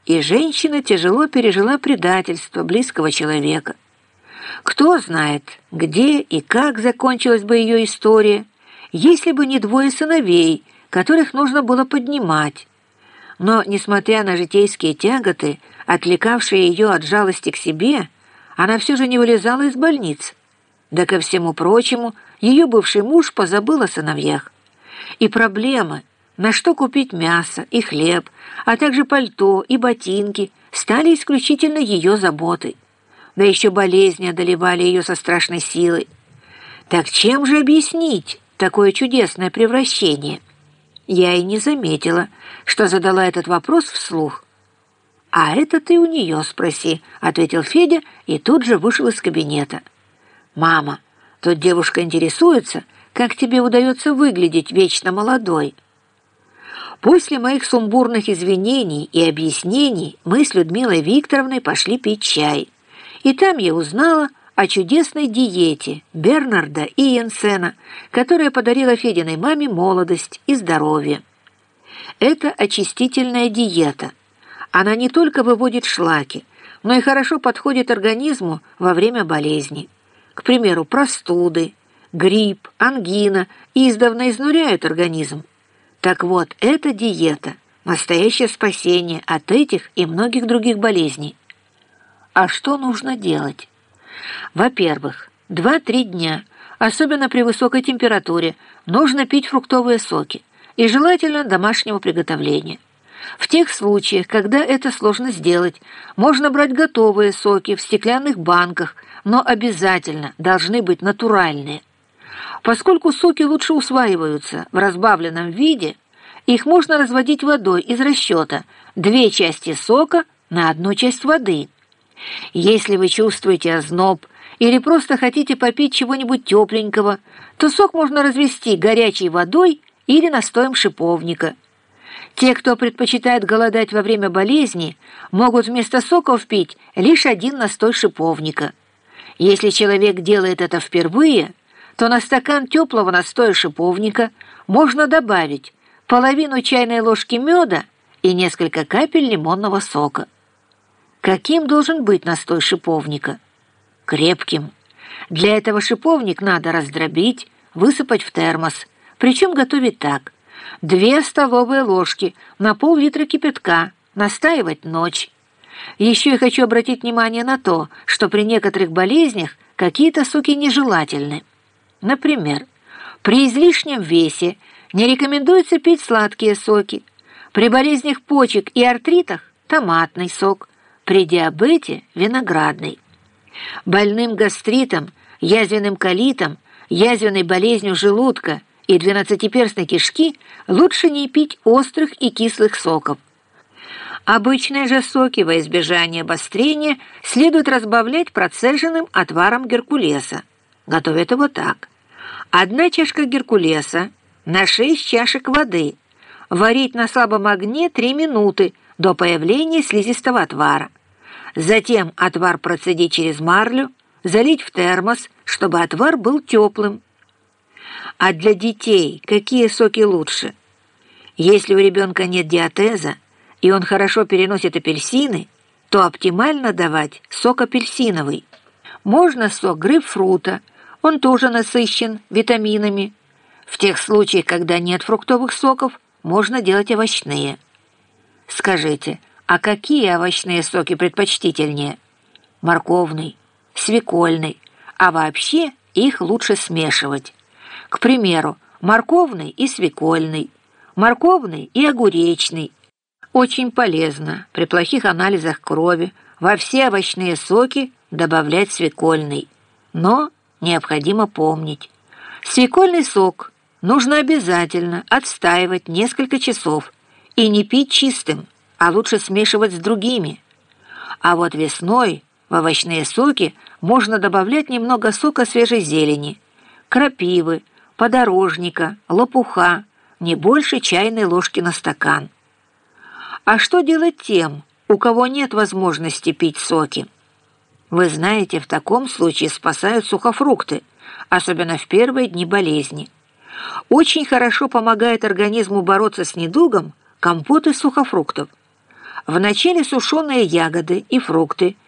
и женщина тяжело пережила предательство близкого человека. Кто знает, где и как закончилась бы ее история, если бы не двое сыновей, которых нужно было поднимать. Но, несмотря на житейские тяготы, отвлекавшие ее от жалости к себе, она все же не вылезала из больницы. Да ко всему прочему, ее бывший муж позабыл о сыновьях. И проблемы, на что купить мясо и хлеб, а также пальто и ботинки, стали исключительно ее заботой. Да еще болезни одолевали ее со страшной силой. Так чем же объяснить такое чудесное превращение? Я и не заметила, что задала этот вопрос вслух. «А это ты у нее спроси», — ответил Федя и тут же вышел из кабинета. «Мама, тут девушка интересуется, как тебе удается выглядеть вечно молодой». После моих сумбурных извинений и объяснений мы с Людмилой Викторовной пошли пить чай. И там я узнала о чудесной диете Бернарда и Йенсена, которая подарила Фединой маме молодость и здоровье. Это очистительная диета. Она не только выводит шлаки, но и хорошо подходит организму во время болезни. К примеру, простуды, грипп, ангина издавна изнуряют организм. Так вот, эта диета – настоящее спасение от этих и многих других болезней. А что нужно делать? Во-первых, 2-3 дня, особенно при высокой температуре, нужно пить фруктовые соки, и желательно домашнего приготовления. В тех случаях, когда это сложно сделать, можно брать готовые соки в стеклянных банках, но обязательно должны быть натуральные. Поскольку соки лучше усваиваются в разбавленном виде, их можно разводить водой из расчета 2 части сока на 1 часть воды. Если вы чувствуете озноб или просто хотите попить чего-нибудь тепленького, то сок можно развести горячей водой или настоем шиповника. Те, кто предпочитает голодать во время болезни, могут вместо соков пить лишь 1 настой шиповника. Если человек делает это впервые, то на стакан теплого настоя шиповника можно добавить половину чайной ложки меда и несколько капель лимонного сока. Каким должен быть настой шиповника? Крепким. Для этого шиповник надо раздробить, высыпать в термос, причем готовить так. 2 столовые ложки на пол-литра кипятка, настаивать ночь. Еще я хочу обратить внимание на то, что при некоторых болезнях какие-то соки нежелательны. Например, при излишнем весе не рекомендуется пить сладкие соки. При болезнях почек и артритах – томатный сок. При диабете – виноградный. Больным гастритом, язвенным колитом, язвенной болезнью желудка и двенадцатиперстной кишки лучше не пить острых и кислых соков. Обычные же соки во избежание обострения следует разбавлять процеженным отваром геркулеса. Готовят его так. 1 чашка геркулеса на 6 чашек воды. Варить на слабом огне 3 минуты до появления слизистого отвара. Затем отвар процедить через марлю, залить в термос, чтобы отвар был теплым. А для детей какие соки лучше? Если у ребенка нет диатеза, и он хорошо переносит апельсины, то оптимально давать сок апельсиновый. Можно сок грейпфрута, он тоже насыщен витаминами. В тех случаях, когда нет фруктовых соков, можно делать овощные. Скажите, а какие овощные соки предпочтительнее? Морковный, свекольный, а вообще их лучше смешивать. К примеру, морковный и свекольный, морковный и огуречный. Очень полезно при плохих анализах крови во все овощные соки добавлять свекольный. Но необходимо помнить, свекольный сок нужно обязательно отстаивать несколько часов и не пить чистым, а лучше смешивать с другими. А вот весной в овощные соки можно добавлять немного сока свежей зелени, крапивы, подорожника, лопуха, не больше чайной ложки на стакан. А что делать тем, у кого нет возможности пить соки? Вы знаете, в таком случае спасают сухофрукты, особенно в первые дни болезни. Очень хорошо помогает организму бороться с недугом компот из сухофруктов. Вначале сушеные ягоды и фрукты,